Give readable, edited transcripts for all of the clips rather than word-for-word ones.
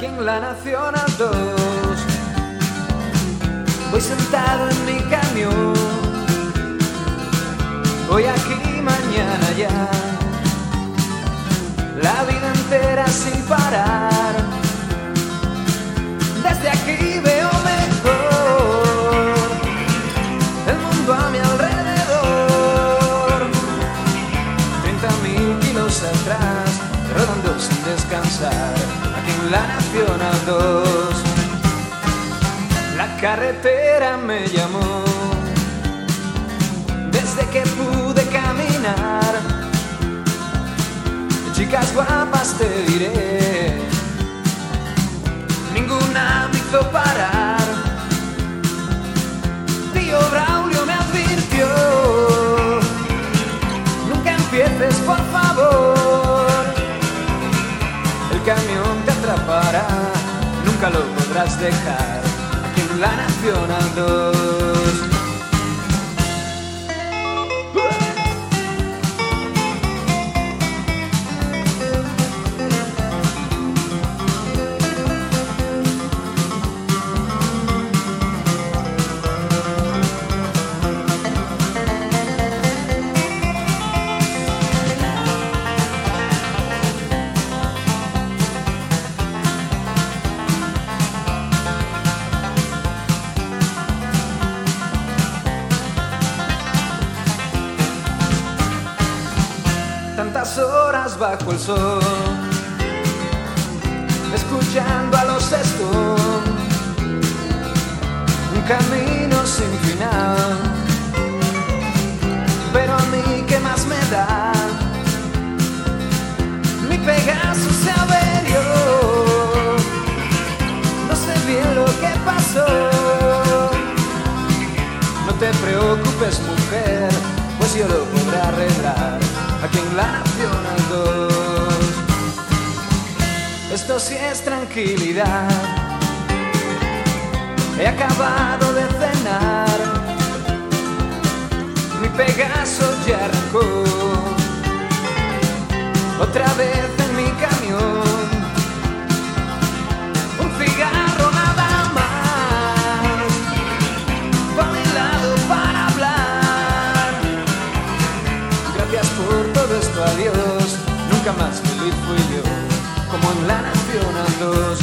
aquí en la Nacional 2. Voy sentado en mi camión, hoy aquí, mañana allá, la vida entera sin parar. Desde aquí veo mejor el mundo a mi alrededor. 30.000 kilos atrás, rodando sin descansar, aquí en la Nacional 2. La carretera me llamó desde que pude caminar. Chicas guapas te diré, ninguna me hizo parar. Tío Braulio me advirtió, nunca empieces por favor, el camión te atrapará, nunca lo podrás dejar, aquí en la Nacional 2. Tantas horas bajo el sol, escuchando a los Stones, un camino sin final. Pero a mí, ¿qué más me da? Mi Pegaso se averió, no sé bien lo que pasó. No te preocupes, mujer, pues yo lo podré arreglar, aquí en la Nacional 2. Esto sí es tranquilidad, he acabado de cenar, mi Pegaso ya arrancó, otra vez en mi camión, un cigarro nada más, pa' mi lado para hablar. Gracias por todo esto, adiós, nunca más feliz fui yo, como en la Nacional 2.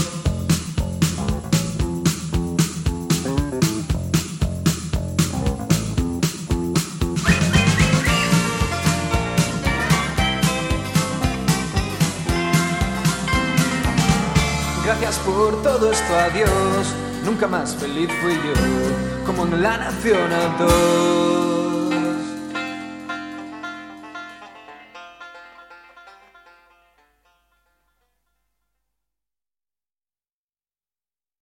Gracias por todo esto, adiós, nunca más feliz fui yo, como en la Nacional 2.